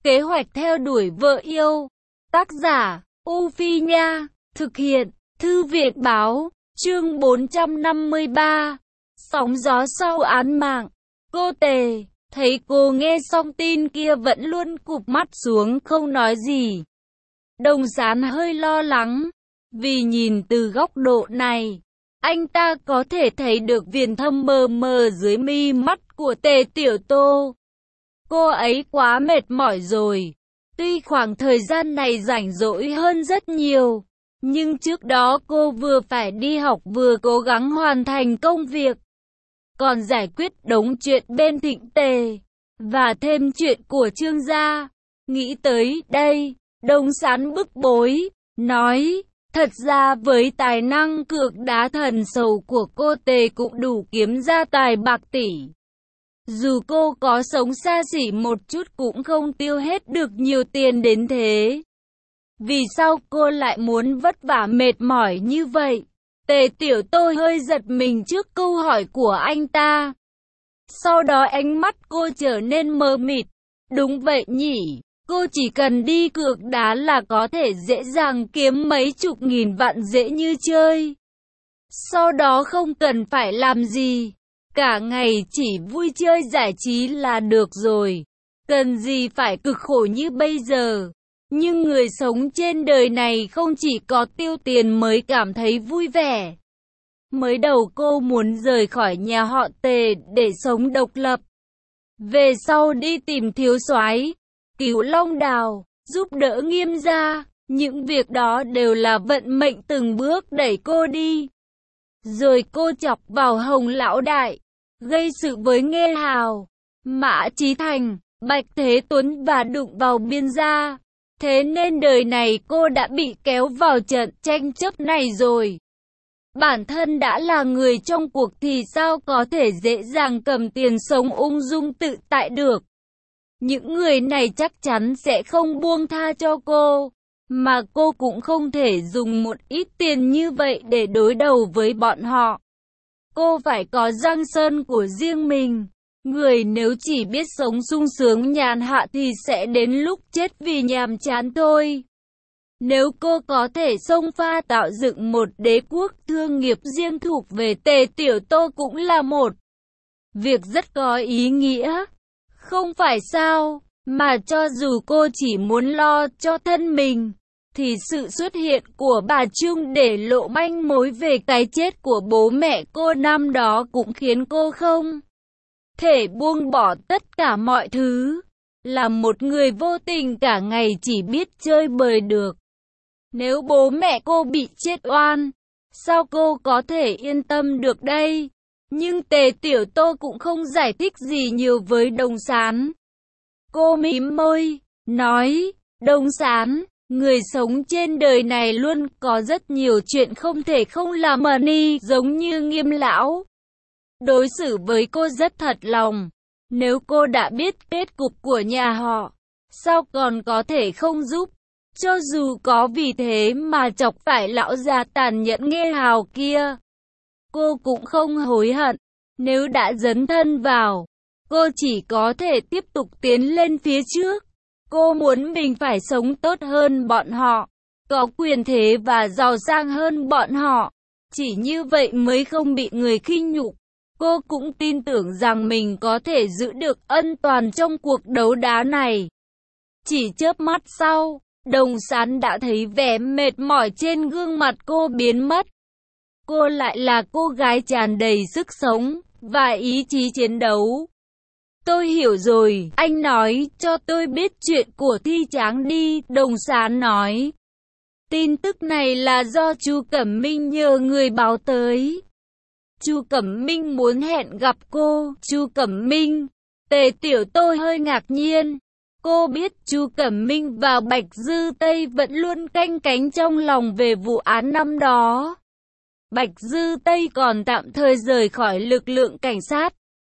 Kế hoạch theo đuổi vợ yêu. Tác giả, U Phi Nha. Thực hiện, Thư viện Báo. Chương 453. Sóng gió sau án mạng. Cô Tề, thấy cô nghe xong tin kia vẫn luôn cụp mắt xuống không nói gì. Đồng Sán hơi lo lắng, vì nhìn từ góc độ này, anh ta có thể thấy được viền thâm mờ mờ dưới mi mắt của Tề Tiểu Tô. Cô ấy quá mệt mỏi rồi. Tuy khoảng thời gian này rảnh rỗi hơn rất nhiều, nhưng trước đó cô vừa phải đi học vừa cố gắng hoàn thành công việc, còn giải quyết đống chuyện bên Thịnh Tề, và thêm chuyện của Trương gia. Nghĩ tới đây, Đồng Sán bức bối, nói, thật ra với tài năng cược đá thần sầu của cô Tề cũng đủ kiếm ra tài bạc tỷ. Dù cô có sống xa xỉ một chút cũng không tiêu hết được nhiều tiền đến thế. Vì sao cô lại muốn vất vả mệt mỏi như vậy? Tề Tiểu Tô hơi giật mình trước câu hỏi của anh ta. Sau đó ánh mắt cô trở nên mờ mịt. Đúng vậy nhỉ, cô chỉ cần đi cược đá là có thể dễ dàng kiếm mấy chục nghìn vạn dễ như chơi. Sau đó không cần phải làm gì, cả ngày chỉ vui chơi giải trí là được rồi. Cần gì phải cực khổ như bây giờ. Nhưng người sống trên đời này không chỉ có tiêu tiền mới cảm thấy vui vẻ. Mới đầu cô muốn rời khỏi nhà họ Tề để sống độc lập. Về sau đi tìm thiếu soái, cứu Long Đào, giúp đỡ Nghiêm gia. Những việc đó đều là vận mệnh từng bước đẩy cô đi. Rồi cô chọc vào Hồng Lão Đại, gây sự với Nghê Hào, Mã Chí Thành, Bạch Thế Tuấn và đụng vào Biên gia. Thế nên đời này cô đã bị kéo vào trận tranh chấp này rồi. Bản thân đã là người trong cuộc thì sao có thể dễ dàng cầm tiền sống ung dung tự tại được. Những người này chắc chắn sẽ không buông tha cho cô, mà cô cũng không thể dùng một ít tiền như vậy để đối đầu với bọn họ. Cô phải có giang sơn của riêng mình. Người nếu chỉ biết sống sung sướng nhàn hạ thì sẽ đến lúc chết vì nhàm chán thôi. Nếu cô có thể xông pha tạo dựng một đế quốc thương nghiệp riêng thuộc về Tề Tiểu Tô cũng là một việc rất có ý nghĩa. Không phải sao, mà cho dù cô chỉ muốn lo cho thân mình, thì sự xuất hiện của bà Trung để lộ manh mối về cái chết của bố mẹ cô năm đó cũng khiến cô không thể buông bỏ tất cả mọi thứ. Là một người vô tình cả ngày chỉ biết chơi bời được. Nếu bố mẹ cô bị chết oan, sao cô có thể yên tâm được đây? Nhưng Tề Tiểu Tô cũng không giải thích gì nhiều với Đồng Sán. Cô mím môi, nói, Đồng Sán, người sống trên đời này luôn có rất nhiều chuyện không thể không làm mà ni, giống như Nghiêm lão. Đối xử với cô rất thật lòng. Nếu cô đã biết kết cục của nhà họ, sao còn có thể không giúp? Cho dù có vì thế mà chọc phải lão già tàn nhẫn Nghê Hào kia, cô cũng không hối hận. Nếu đã dấn thân vào, cô chỉ có thể tiếp tục tiến lên phía trước. Cô muốn mình phải sống tốt hơn bọn họ, có quyền thế và giàu sang hơn bọn họ. Chỉ như vậy mới không bị người khinh nhục. Cô cũng tin tưởng rằng mình có thể giữ được an toàn trong cuộc đấu đá này. Chỉ chớp mắt sau, Đồng Sán đã thấy vẻ mệt mỏi trên gương mặt cô biến mất. Cô lại là cô gái tràn đầy sức sống và ý chí chiến đấu. Tôi hiểu rồi, anh nói cho tôi biết chuyện của Thi Tráng đi, Đồng Sán nói. Tin tức này là do Chu Cẩm Minh nhờ người báo tới. Chu Cẩm Minh muốn hẹn gặp cô. Chu Cẩm Minh? Tề Tiểu Tô hơi ngạc nhiên. Cô biết Chu Cẩm Minh và Bạch Dư Tây vẫn luôn canh cánh trong lòng về vụ án năm đó. Bạch Dư Tây còn tạm thời rời khỏi lực lượng cảnh sát,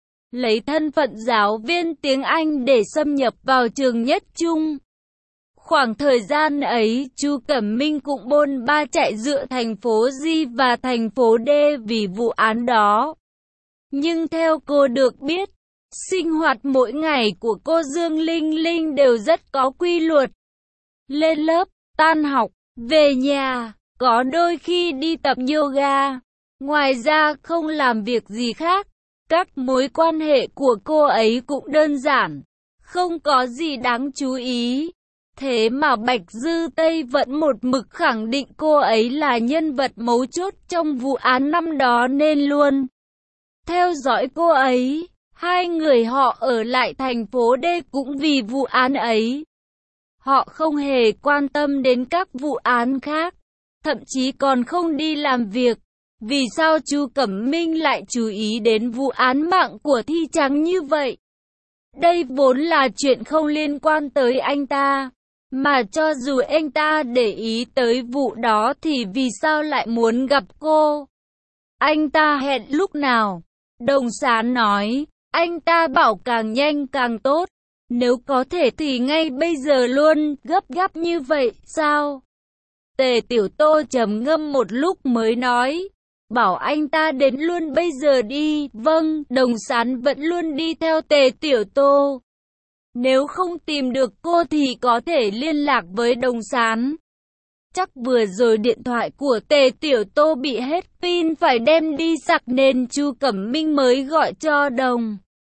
lấy thân phận giáo viên tiếng Anh để xâm nhập vào trường Nhất Trung. Khoảng thời gian ấy, Chu Cẩm Minh cũng bôn ba chạy giữa thành phố G và thành phố D vì vụ án đó. Nhưng theo cô được biết, Sinh hoạt mỗi ngày của cô Dương Linh Linh đều rất có quy luật. Lên lớp, tan học, về nhà, có đôi khi đi tập yoga. Ngoài ra không làm việc gì khác. Các mối quan hệ của cô ấy cũng đơn giản, không có gì đáng chú ý. Thế mà Bạch Dư Tây vẫn một mực khẳng định cô ấy là nhân vật mấu chốt trong vụ án năm đó nên luôn theo dõi cô ấy. Hai người họ ở lại thành phố D cũng vì vụ án ấy. Họ không hề quan tâm đến các vụ án khác, thậm chí còn không đi làm việc. Vì sao Chu Cẩm Minh lại chú ý đến vụ án mạng của Thi Trắng như vậy? Đây vốn là chuyện không liên quan tới anh ta. Mà cho dù anh ta để ý tới vụ đó thì vì sao lại muốn gặp cô? Anh ta hẹn lúc nào? Đồng Sán nói, anh ta bảo càng nhanh càng tốt. Nếu có thể thì ngay bây giờ luôn, gấp gáp như vậy, sao? Tề Tiểu Tô trầm ngâm một lúc mới nói, bảo anh ta đến luôn bây giờ đi. Vâng, Đồng Sán vẫn luôn đi theo Tề Tiểu Tô. Nếu không tìm được cô thì có thể liên lạc với Đồng Sán. Chắc vừa rồi điện thoại của Tề Tiểu Tô bị hết pin phải đem đi sạc nên Chu Cẩm Minh mới gọi cho Đồng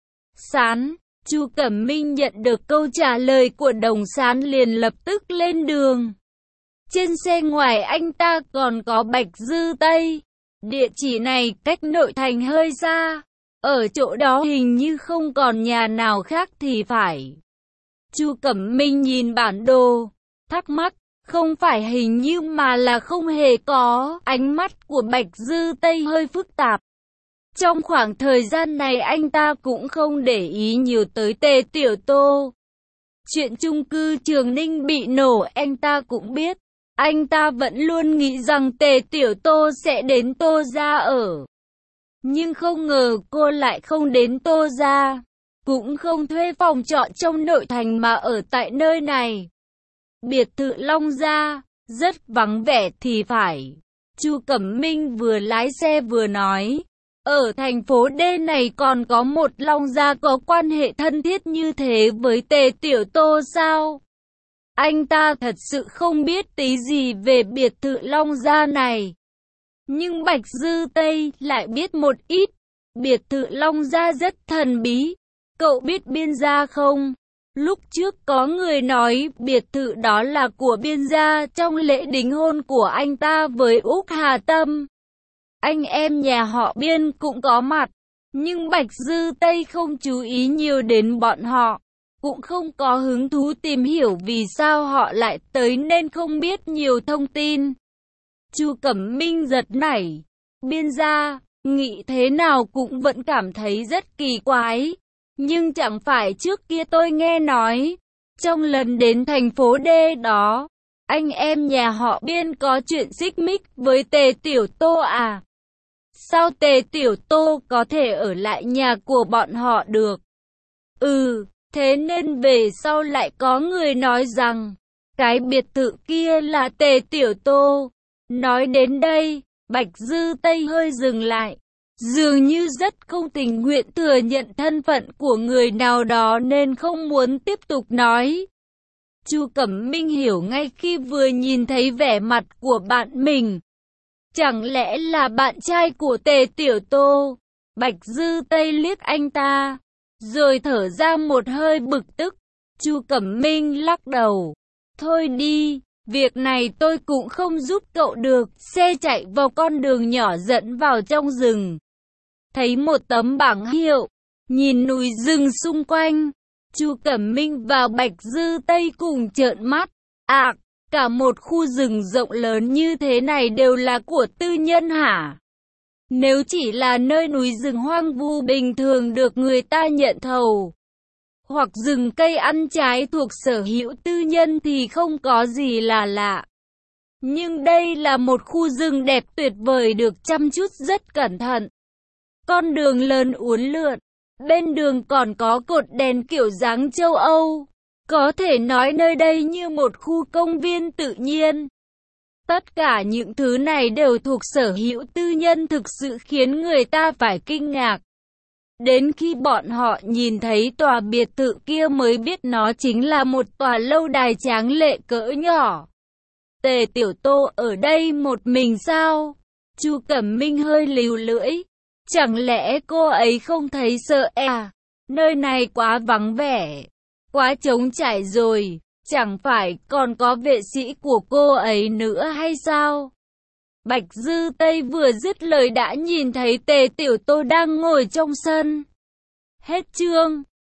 Sán. Chu Cẩm Minh nhận được câu trả lời của Đồng Sán liền lập tức lên đường. Trên xe ngoài anh ta còn có Bạch Dư Tây. Địa chỉ này cách nội thành hơi xa. Ở chỗ đó hình như không còn nhà nào khác thì phải. Chu Cẩm Minh nhìn bản đồ, thắc mắc, không phải hình như mà là không hề có. Ánh mắt của Bạch Dư Tây hơi phức tạp. Trong khoảng thời gian này anh ta cũng không để ý nhiều tới Tề Tiểu Tô. Chuyện chung cư Trường Ninh bị nổ anh ta cũng biết. Anh ta vẫn luôn nghĩ rằng Tề Tiểu Tô sẽ đến Tô gia ở. Nhưng không ngờ cô lại không đến Tô gia, cũng không thuê phòng trọ trong nội thành mà ở tại nơi này. Biệt thự Long Gia, rất vắng vẻ thì phải. Chu Cẩm Minh vừa lái xe vừa nói, ở thành phố D này còn có một Long Gia có quan hệ thân thiết như thế với Tề Tiểu Tô sao? Anh ta thật sự không biết tí gì về biệt thự Long Gia này. Nhưng Bạch Dư Tây lại biết một ít. Biệt thự Long Gia rất thần bí. Cậu biết Biên Gia không? Lúc trước có người nói biệt thự đó là của Biên Gia trong lễ đính hôn của anh ta với Úc Hà Tâm. Anh em nhà họ Biên cũng có mặt. Nhưng Bạch Dư Tây không chú ý nhiều đến bọn họ. Cũng không có hứng thú tìm hiểu vì sao họ lại tới nên không biết nhiều thông tin. Chu Cẩm Minh giật nảy. Biên Gia, nghĩ thế nào cũng vẫn cảm thấy rất kỳ quái. Nhưng chẳng phải trước kia tôi nghe nói, trong lần đến thành phố D đó, anh em nhà họ Biên có chuyện xích mích với Tề Tiểu Tô à? Sao Tề Tiểu Tô có thể ở lại nhà của bọn họ được? Thế nên về sau lại có người nói rằng, cái biệt thự kia là Tề Tiểu Tô. Nói đến đây, Bạch Dư Tây hơi dừng lại. Dường như rất không tình nguyện thừa nhận thân phận của người nào đó nên không muốn tiếp tục nói. Chu Cẩm Minh hiểu ngay khi vừa nhìn thấy vẻ mặt của bạn mình. Chẳng lẽ là bạn trai của Tề Tiểu Tô? Bạch Dư Tây liếc anh ta, rồi thở ra một hơi bực tức. Chu Cẩm Minh lắc đầu. Thôi đi, việc này tôi cũng không giúp cậu được. Xe chạy vào con đường nhỏ dẫn vào trong rừng. Thấy một tấm bảng hiệu, nhìn núi rừng xung quanh. Chu Cẩm Minh và Bạch Dư Tây cùng trợn mắt. Cả một khu rừng rộng lớn như thế này đều là của tư nhân hả? Nếu chỉ là nơi núi rừng hoang vu bình thường được người ta nhận thầu, hoặc rừng cây ăn trái thuộc sở hữu tư nhân thì không có gì là lạ. Nhưng đây là một khu rừng đẹp tuyệt vời được chăm chút rất cẩn thận. Con đường lớn uốn lượn, bên đường còn có cột đèn kiểu dáng châu Âu. Có thể nói nơi đây như một khu công viên tự nhiên. Tất cả những thứ này đều thuộc sở hữu tư nhân thực sự khiến người ta phải kinh ngạc. Đến khi bọn họ nhìn thấy tòa biệt thự kia mới biết nó chính là một tòa lâu đài tráng lệ cỡ nhỏ. Tề Tiểu Tô ở đây một mình sao? Chu Cẩm Minh hơi líu lưỡi. Chẳng lẽ cô ấy không thấy sợ à? Nơi này quá vắng vẻ, quá trống trải rồi, chẳng phải còn có vệ sĩ của cô ấy nữa hay sao? Bạch Dư Tây vừa dứt lời đã nhìn thấy Tề Tiểu Tô đang ngồi trong sân. Hết chương.